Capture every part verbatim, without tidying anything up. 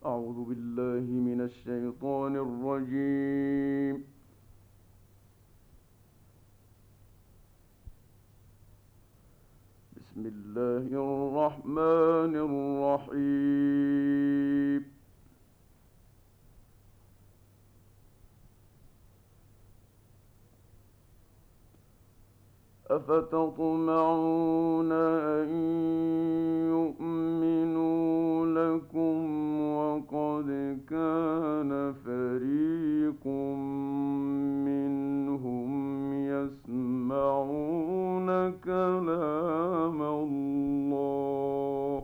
أعوذ بالله من الشيطان الرجيم. بسم الله الرحمن الرحيم. أفتطمعون أن يؤمنوا لكم وقد كان فريق منهم يسمعون كلام الله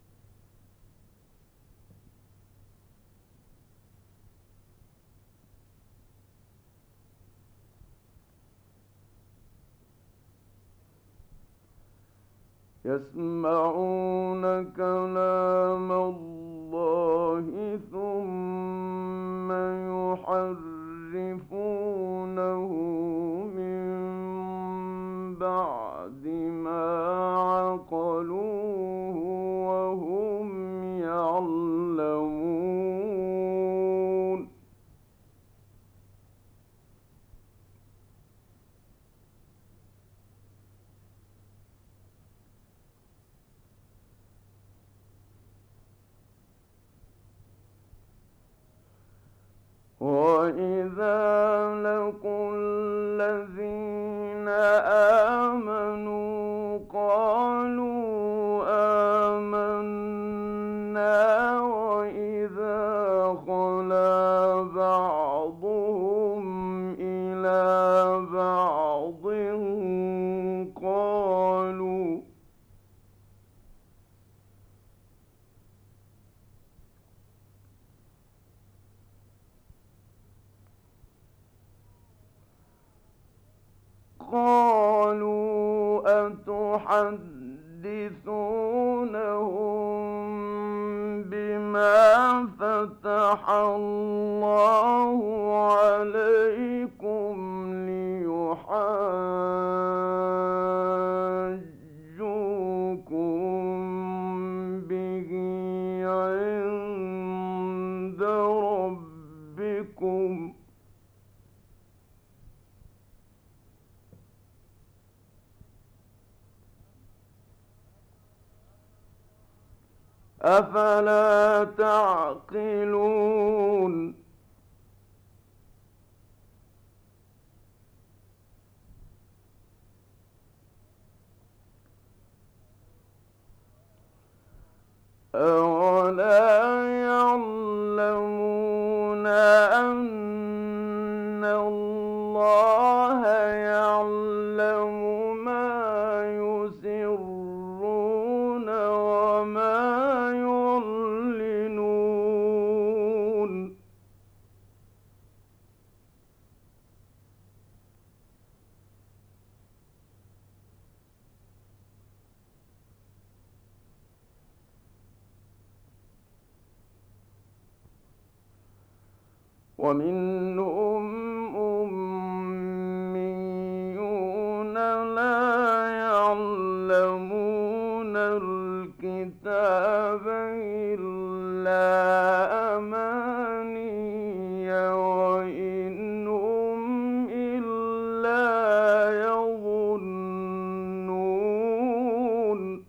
يسمعون كلام الله ثم يحرفونه من بعد ما عقلوه وهم يعلمون. وَإِذَا لَقُوا الَّذِينَ آمَنُوا قَالُوا آمَنَّا وَإِذَا خَلَا بَعْضُهُمْ إِلَىٰ بَعْضٍ قَالُوا قالوا أتحدثونهم بما فتح الله عليكم ليحاجوكم به عند ربكم أفلا تعقلون. أولا يعلمون أن الله يعلم ما يسرون وما يعلنون. ومنهم أميون لا يعلمون الكتاب إلا أماني وإن هم إلا يظنون.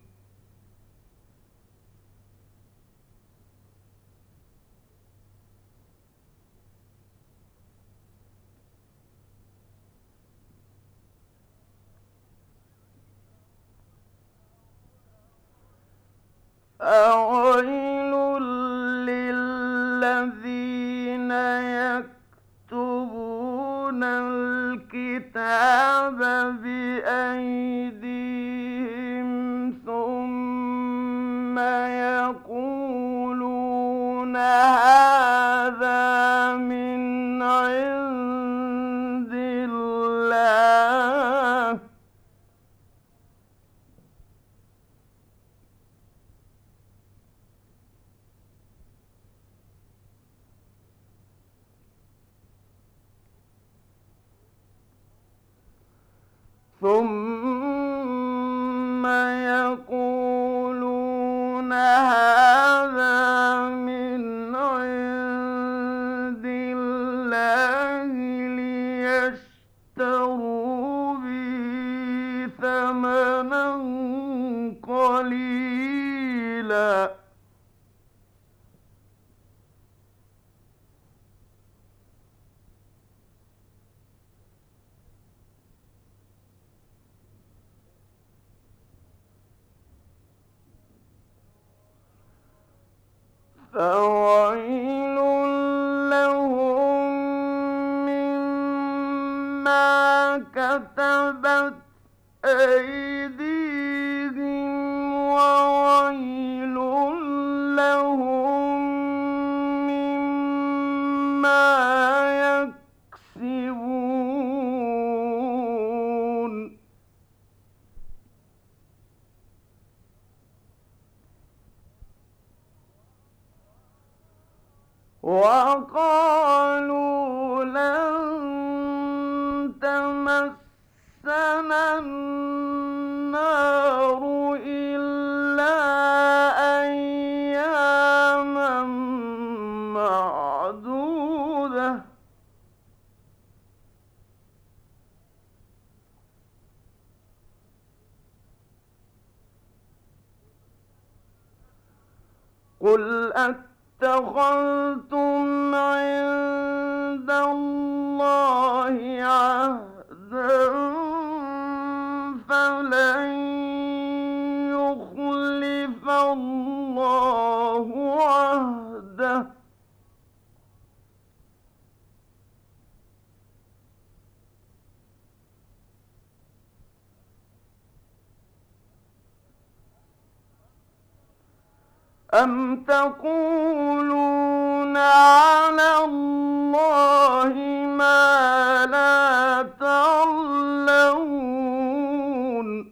أويل للذين يكتبون الكتاب بأيديهم ثم يقولون هذا من عند الله ثم يقولون هذا من فويل لهم مما كتبت أيديهم وويل لهم مما يكسبون وقالوا لن تمسنا النار إلا أياما معدودة قل اتخذتم عند الله عهدا فلن يخلف الله عهده أم تقولون على الله ما لا تعلمون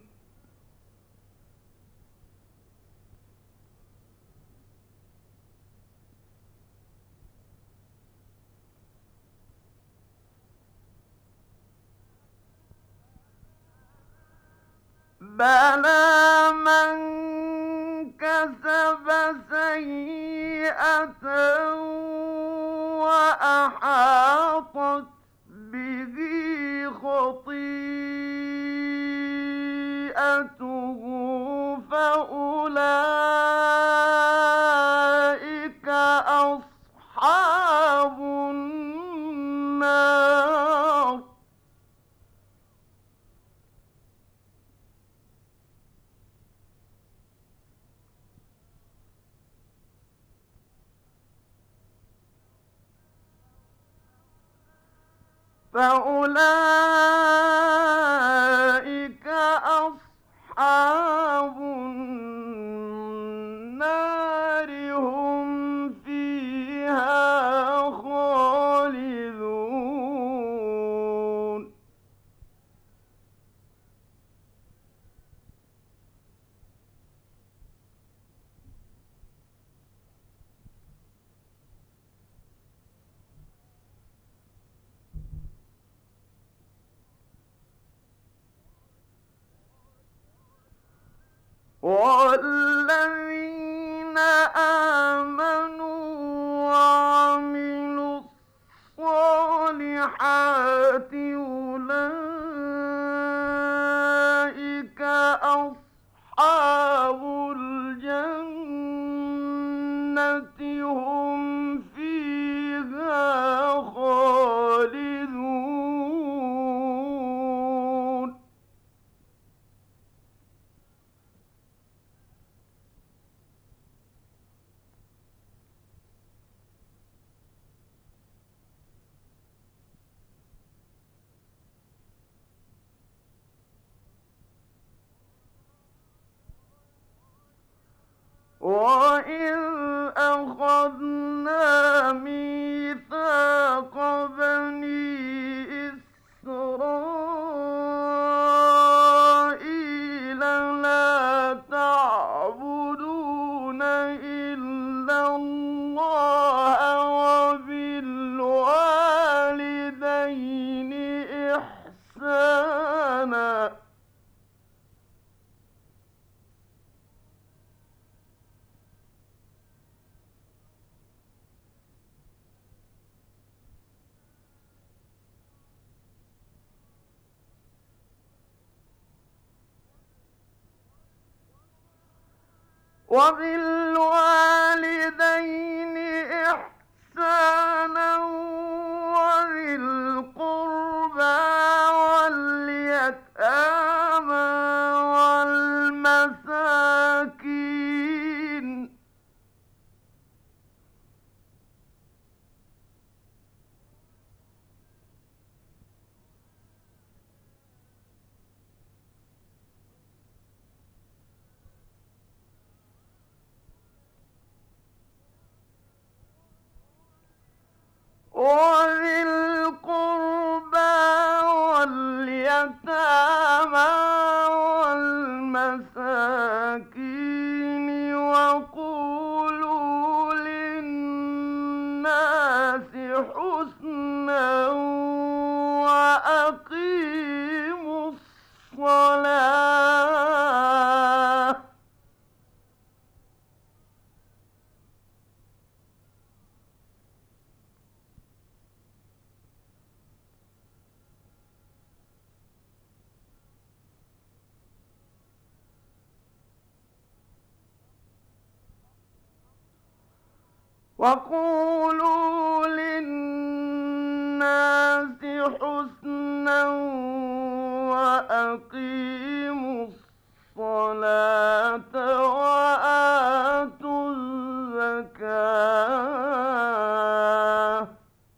بلى من كسب سيئة وأحاطت به خطيئته فأولئك أصحاب النار فأولئك أصحاب النار هم فيها خالدون والذين آمنوا وعملوا الصالحات أولئك أصحاب الجنة هم فيها خالدون وَإِذْ أَخَذْنَا مِيثَاقَ بَنِي إِسْرَائِيلَ لَا تَعْبُدُونَ إِلَّا اللَّهَ وَبِالْوَالِدَيْنِ إِحْسَانًا وبالوالدين إحسانا وذي القربى واليتامى والمساكين وقولوا للناس حسنا وأقيموا الصلاة وآتوا الزكاة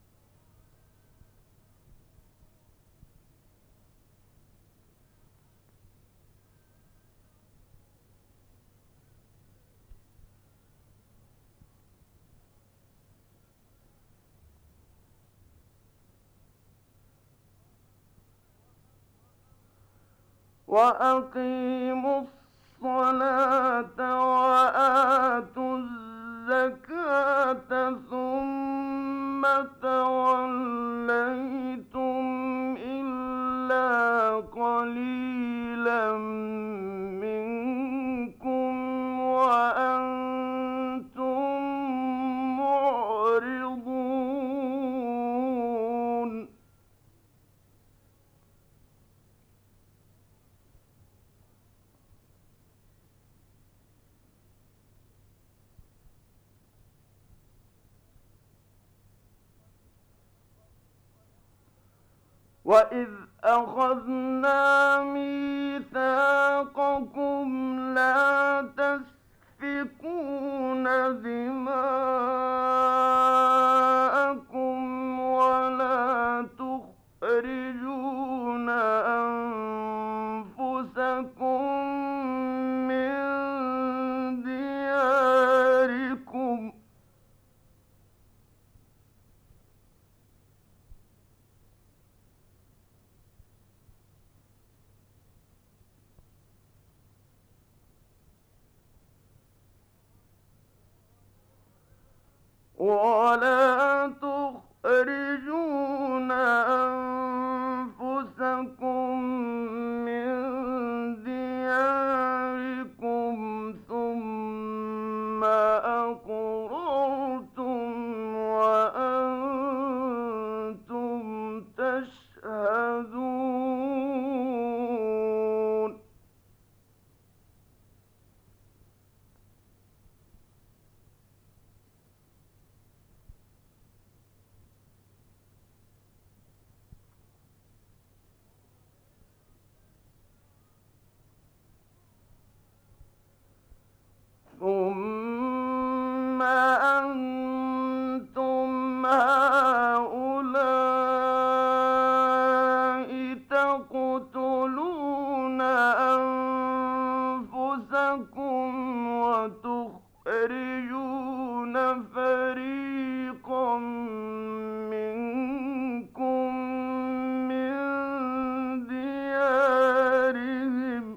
وأقيموا الصلاة وآتوا الزكاة ثم توليتم إلا قليلا منكم وأنتم معرضون وَإِذْ أَخَذْنَا مِيثَاقَكُمْ لَا تَسْفِكُونَ دِمَاءَكُمْ وَلَا تُخْرِجُونَ أَنفُسَكُم مِّن دِيَارِكُمْ ولا تخرجون أنفسكم من دياركم ثم أقررتم وأنتم تشهدون ثم أنتم هؤلاء تقتلون أنفسكم وتخرجون فريقا منكم من ديارهم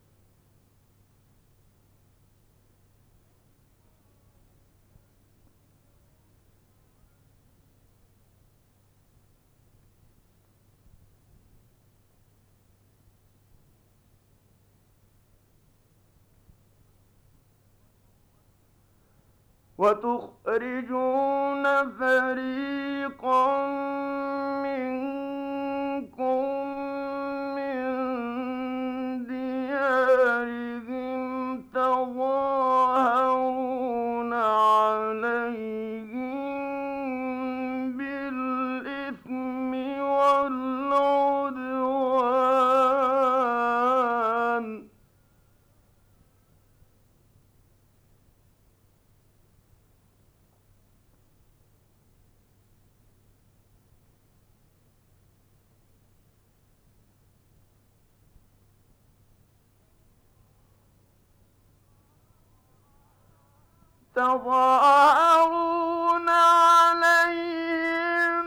وتخرجون فريقا منكم من ديارهم تظاهرون عليهم بالإثم والعدوان تظاهرون عليهم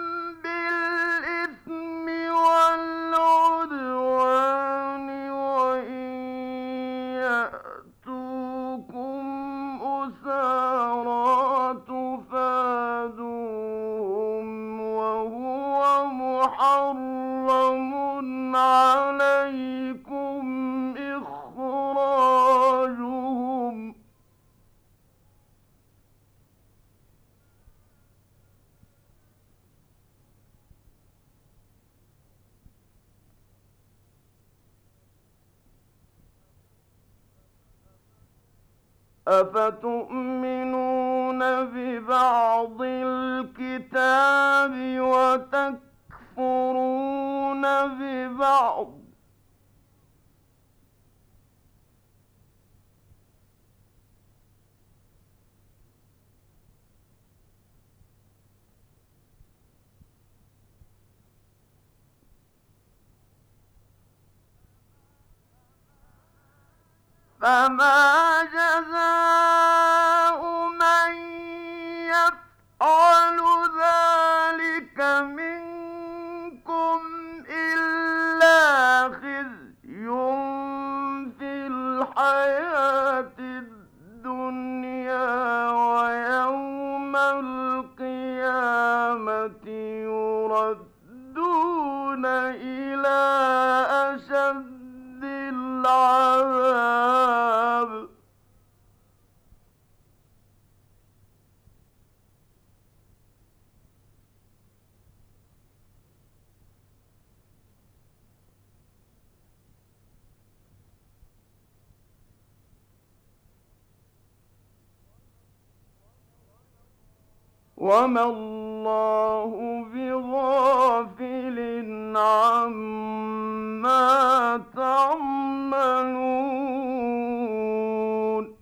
بالإثم والعدوان وإن يأتوكم أسارى تفادوهم وهو محرم عليكم إخراجهم أفتؤمنون ببعض الكتاب وتكفرون ببعض فما جزاء من يفعل ذلك منكم إلا خزي في الحياة الدنيا ويوم القيامة يردون إلى أشد العذاب وما الله بغافل عما تعملون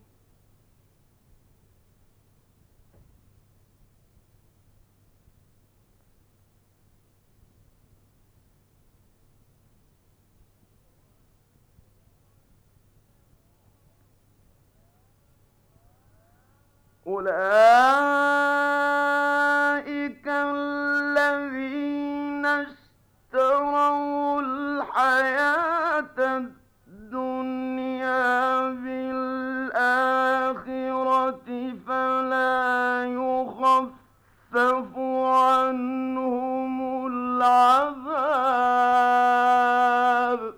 أولئك الذين اشتروا الحياة الدنيا بالآخرة فلا يخفف عنهم العذاب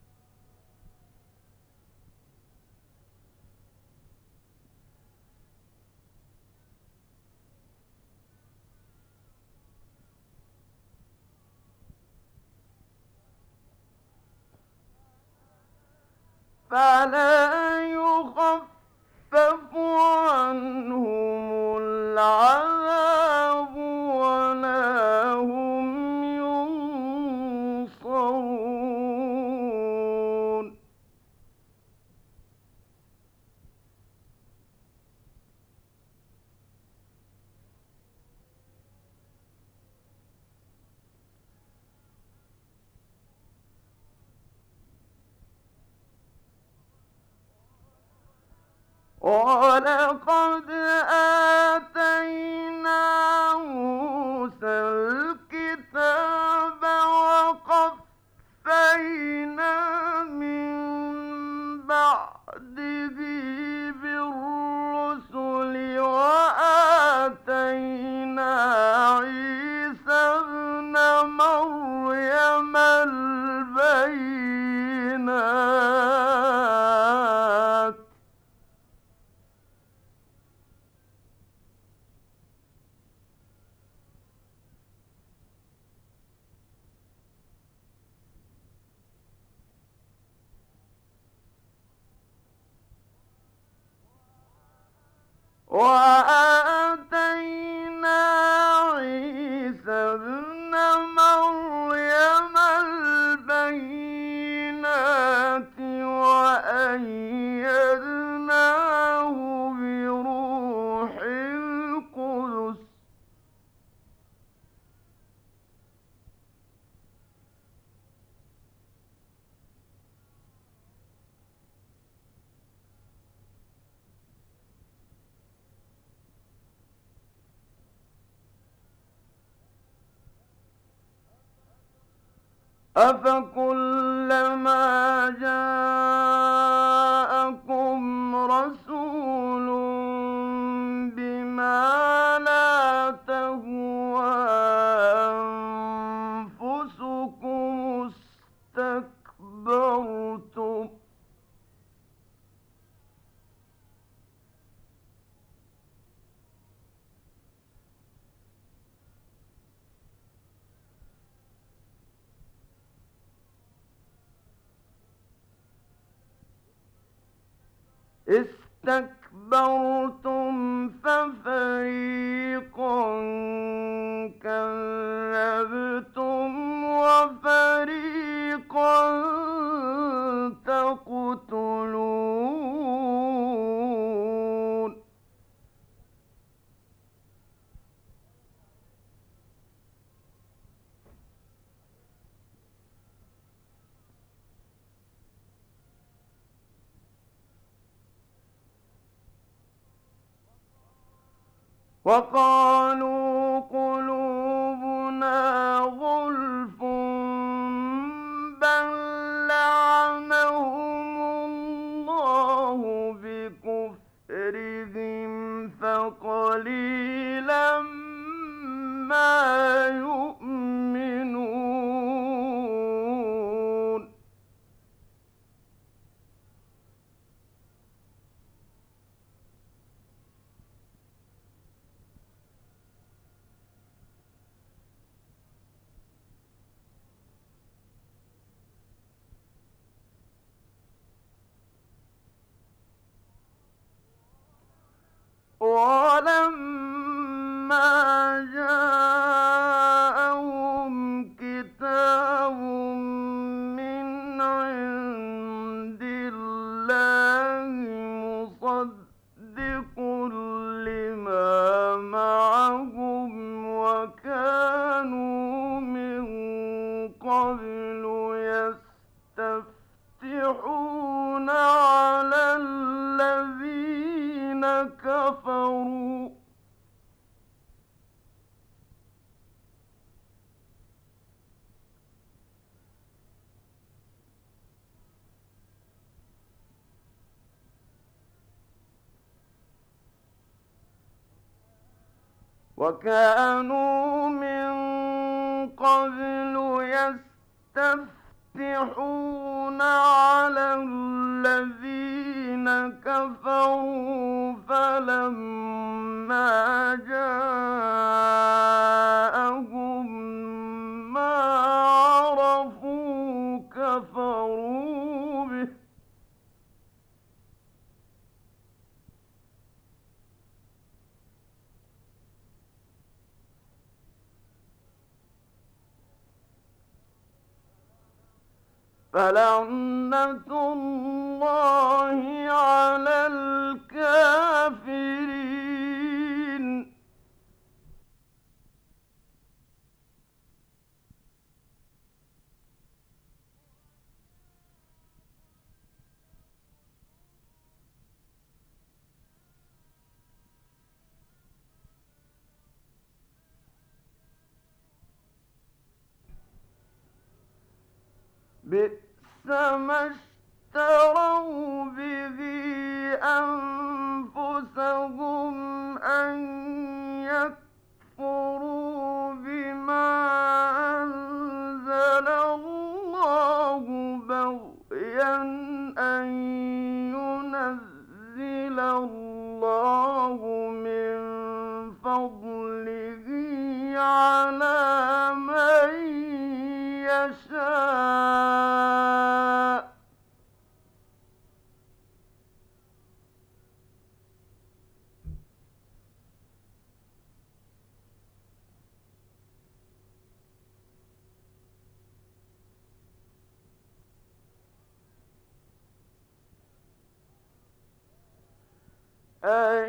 فلا يخفف عنهم العذاب ولا هم ينصرون وَلَقَدْ آتَيْنَا مُوسَى الْكِتَابَ وَقَفَّيْنَا مِن بَعْدِهِ بِالرُّسُلِ وَآتَيْنَا عِيسَى ابْنَ مَرْيَمَ الْبَيِّنَاتِ وَآتَيْنَا عِيسَى ابْنَ مَرْيَمَ الْبَيِّنَاتِ وَأَيَّدْنَاهُ بِرُوحِ الْقُدُسِ ۗ أَفَكُلَّمَا جَاءَكُمْ رَسُولٌ بِمَا لَا تَهْوَىٰ أَنفُسُكُمُ اسْتَكْبَرْتُمْ ۖ استكبرتم اسْتَكْبَرْتُمْ فَفَرِيقًا كَذَّبْتُمْ وَفَرِيقًا تَقْتُلُونَ وَقَالُوا قُلُوبُنَا غُلْفٌ بَل لَّعَنَهُمُ اللَّهُ بِكُفْرِهِمْ فَقَلِيلًا مَّا يُؤْمِنُونَ وَلَمَّا جَاءَهُمْ كِتَابٌ مِّنْ عِندِ اللَّهِ مُصَدِّقٌ لِّمَا مَعَهُمْ وَكَانُوا مِن قَبْلُ يَسْتَفْتِحُونَ عَلَى الَّذِينَ كَفَرُوا وَكَانُوا مِن قَبْلُ يَسْتَفْتِحُونَ عَلَى الَّذِينَ كَفَرُوا فَلَمَّا جَاءَهُم مَّا عَرَفُوا كَفَرُوا بِهِ ۚ فَلَعْنَةُ اللَّهِ عَلَى الْكَافِرِينَ بِئْسَ مَا اشْتَرَوْا بِهِ أَنفُسَهُمْ أَن يَكْفُرُوا بِمَا أَنزَلَ اللَّهُ بَغْيًا أَن يُنَزِّلَ اللَّهُ مِن فَضْلِهِ عَلَىٰ مَن يَشَاءُ ۚ أَن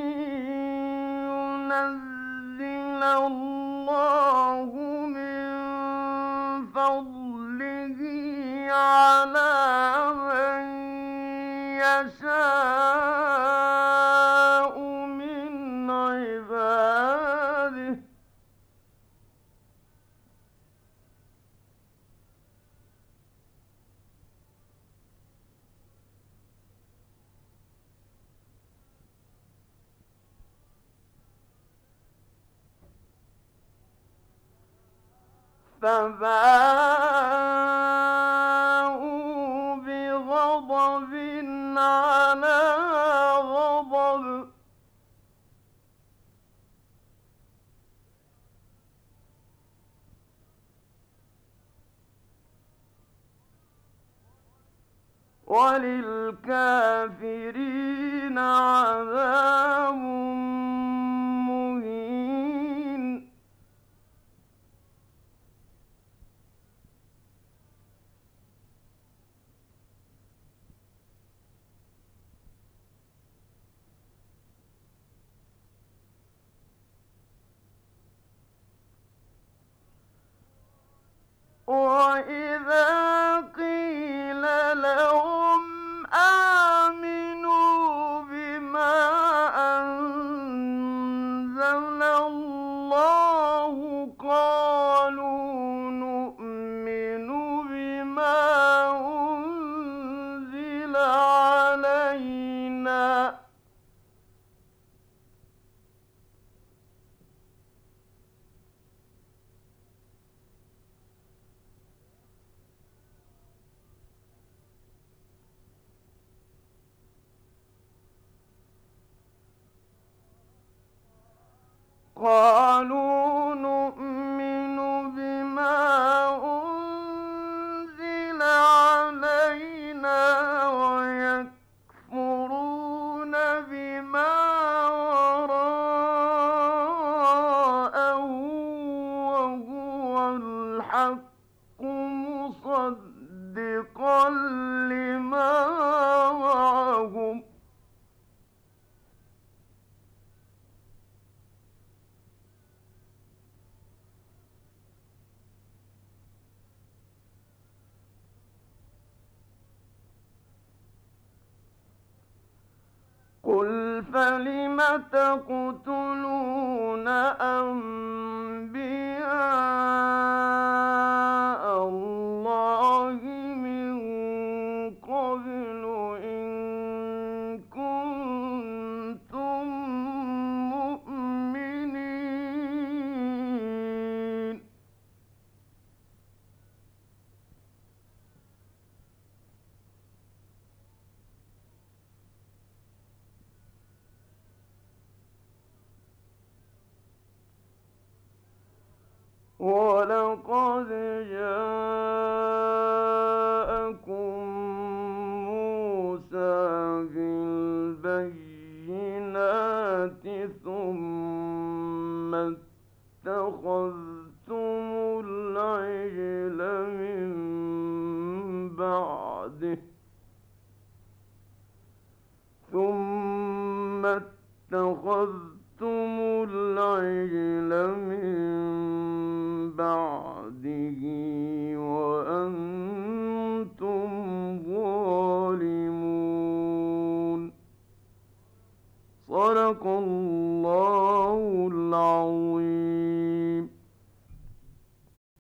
يُنَزِّلَ اللَّهُ مِن فَضْلِهِ عَلَىٰ مَن يَشَاءُ مِنْ عِبَادِهِ ۚ فَبَاءُوا بِغَضَبٍ عَلَىٰ غَضَبٍ ۚ وَلِلْكَافِرِينَ عذاب مهين وإذا قيل لهم آمنوا بما أنزل الله قالوا نؤمن بما أنزل علينا قالوا نؤمن بما أنزل علينا ويكفرون بما وراءه وهو الحق مصدقا لما معهم قل فلم تقتلون أنبياء الله من قبل إن كنتم مؤمنين ولقد جاءكم موسى بالبينات ثم اتخذتم